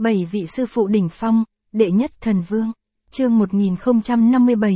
7 vị sư phụ đỉnh phong, đệ nhất thần vương. Chương 1057,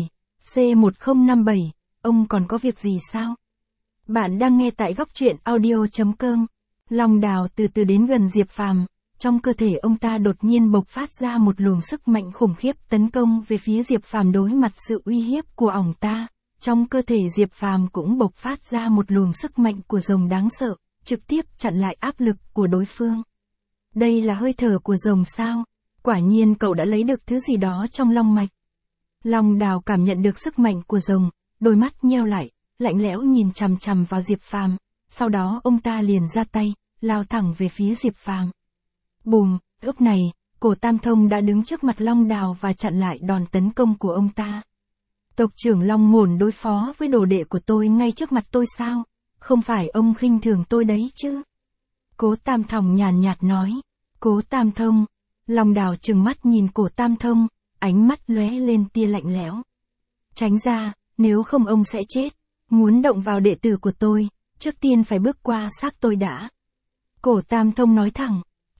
C1057, ông còn có việc gì sao? Bạn đang nghe tại góc truyện audio.com. Long Đào từ từ đến gần Diệp Phàm, trong cơ thể ông ta đột nhiên bộc phát ra một luồng sức mạnh khủng khiếp tấn công về phía Diệp Phàm. Đối mặt sự uy hiếp của ổng ta, trong cơ thể Diệp Phàm cũng bộc phát ra một luồng sức mạnh của rồng đáng sợ, trực tiếp chặn lại áp lực của đối phương. Đây là hơi thở của rồng sao? Quả nhiên cậu đã lấy được thứ gì đó trong long mạch. Long Đào cảm nhận được sức mạnh của rồng, đôi mắt nheo lại, lạnh lẽo nhìn chằm chằm vào Diệp Phàm, sau đó ông ta liền ra tay, lao thẳng về phía Diệp Phàm. Bùm, lúc này, Cổ Tam Thông đã đứng trước mặt Long Đào và chặn lại đòn tấn công của ông ta. Tộc trưởng Long Mồn đối phó với đồ đệ của tôi ngay trước mặt tôi sao? Không phải ông khinh thường tôi đấy chứ? Cố Tam Thông nhàn nhạt nói. Cố Tam Thông. Long Đào trừng mắt nhìn Cổ Tam Thông, ánh mắt lóe lên tia lạnh lẽo. Tránh ra, nếu không ông sẽ chết. Muốn động vào đệ tử của tôi, trước tiên phải bước qua xác tôi đã. Cổ Tam Thông nói thẳng.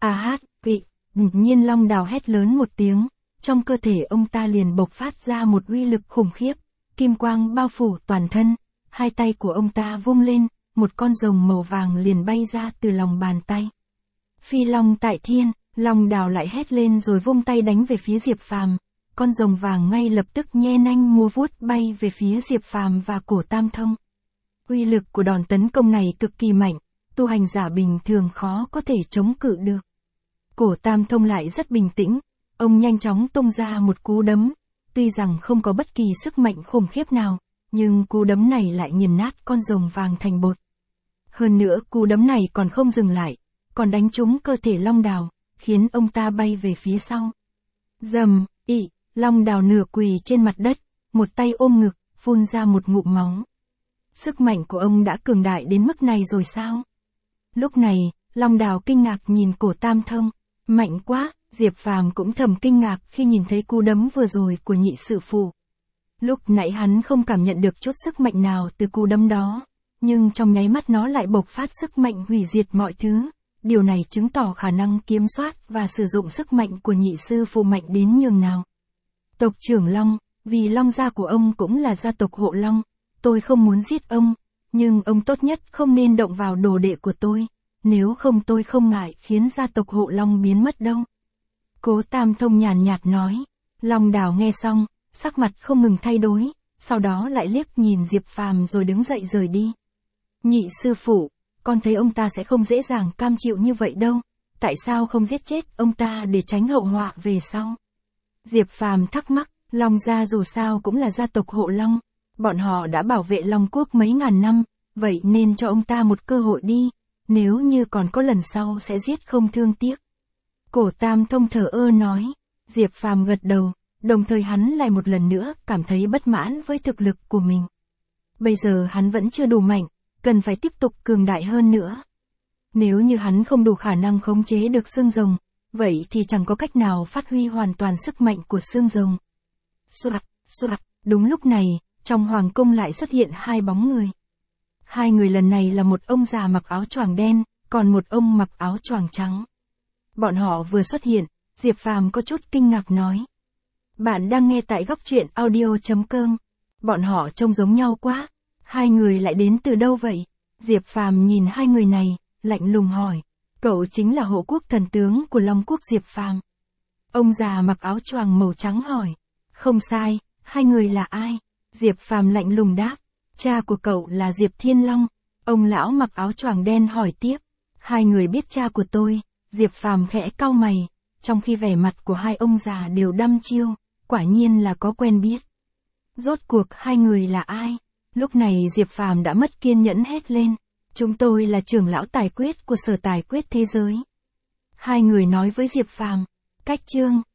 Vị. Đột nhiên Long Đào hét lớn một tiếng, trong cơ thể ông ta liền bộc phát ra một uy lực khủng khiếp, kim quang bao phủ toàn thân, hai tay của ông ta vung lên, một con rồng màu vàng liền bay ra từ lòng bàn tay. Phi Long tại thiên, Long Đào lại hét lên rồi vung tay đánh về phía Diệp Phàm, con rồng vàng ngay lập tức nhe nanh múa vuốt bay về phía Diệp Phàm và Cổ Tam Thông. Uy lực của đòn tấn công này cực kỳ mạnh, tu hành giả bình thường khó có thể chống cự được. Cổ Tam Thông lại rất bình tĩnh, ông nhanh chóng tung ra một cú đấm, tuy rằng không có bất kỳ sức mạnh khủng khiếp nào, nhưng cú đấm này lại nghiền nát con rồng vàng thành bột. Hơn nữa cú đấm này còn không dừng lại, còn đánh trúng cơ thể Long Đào, khiến ông ta bay về phía sau. Rầm, Long Đào nửa quỳ trên mặt đất, một tay ôm ngực, phun ra một ngụm máu. Sức mạnh của ông đã cường đại đến mức này rồi sao? Lúc này, Long Đào kinh ngạc nhìn Cổ Tam Thông. Mạnh quá, Diệp Phàm cũng thầm kinh ngạc khi nhìn thấy cú đấm vừa rồi của nhị sư phụ. Lúc nãy hắn không cảm nhận được chút sức mạnh nào từ cú đấm đó, nhưng trong nháy mắt nó lại bộc phát sức mạnh hủy diệt mọi thứ. Điều này chứng tỏ khả năng kiểm soát và sử dụng sức mạnh của nhị sư phụ mạnh đến nhường nào. Tộc trưởng Long, vì Long gia của ông cũng là gia tộc Hộ Long, tôi không muốn giết ông, nhưng ông tốt nhất không nên động vào đồ đệ của tôi. Nếu không tôi không ngại khiến gia tộc Hộ Long biến mất đâu. Cố Tam Thông nhàn nhạt nói. Long Đào nghe xong, sắc mặt không ngừng thay đổi, sau đó lại liếc nhìn Diệp Phàm rồi đứng dậy rời đi. Nhị sư phụ, con thấy ông ta sẽ không dễ dàng cam chịu như vậy đâu, tại sao không giết chết ông ta để tránh hậu họa về sau? Diệp Phàm thắc mắc, Long gia dù sao cũng là gia tộc Hộ Long, bọn họ đã bảo vệ Long quốc mấy ngàn năm, vậy nên cho ông ta một cơ hội đi. Nếu như còn có lần sau sẽ giết không thương tiếc. Cổ Tam Thông thở ơ nói. Diệp Phàm gật đầu, đồng thời hắn lại một lần nữa cảm thấy bất mãn với thực lực của mình. Bây giờ hắn vẫn chưa đủ mạnh, cần phải tiếp tục cường đại hơn nữa. Nếu như hắn không đủ khả năng khống chế được xương rồng, vậy thì chẳng có cách nào phát huy hoàn toàn sức mạnh của xương rồng. Soạt, đúng lúc này, trong hoàng cung lại xuất hiện hai bóng người. Hai người lần này là một ông già mặc áo choàng đen, còn một ông mặc áo choàng trắng. Bọn họ vừa xuất hiện, Diệp Phàm có chút kinh ngạc nói. Bạn đang nghe tại góc truyện audio.com. Bọn họ trông giống nhau quá. Hai người lại đến từ đâu vậy? Diệp Phàm nhìn hai người này, lạnh lùng hỏi. Cậu chính là hộ quốc thần tướng của Long quốc Diệp Phàm. Ông già mặc áo choàng màu trắng hỏi. Không sai, hai người là ai? Diệp Phàm lạnh lùng đáp. Cha của cậu là Diệp Thiên Long. Ông lão mặc áo choàng đen hỏi tiếp. Hai người biết cha của tôi. Diệp Phàm khẽ cau mày, trong khi vẻ mặt của hai ông già đều đăm chiêu, quả nhiên là có quen biết. Rốt cuộc hai người là ai? Lúc này Diệp Phàm đã mất kiên nhẫn hét lên. Chúng tôi là trưởng lão tài quyết của sở tài quyết thế giới. Hai người nói với Diệp Phàm. Cách chương.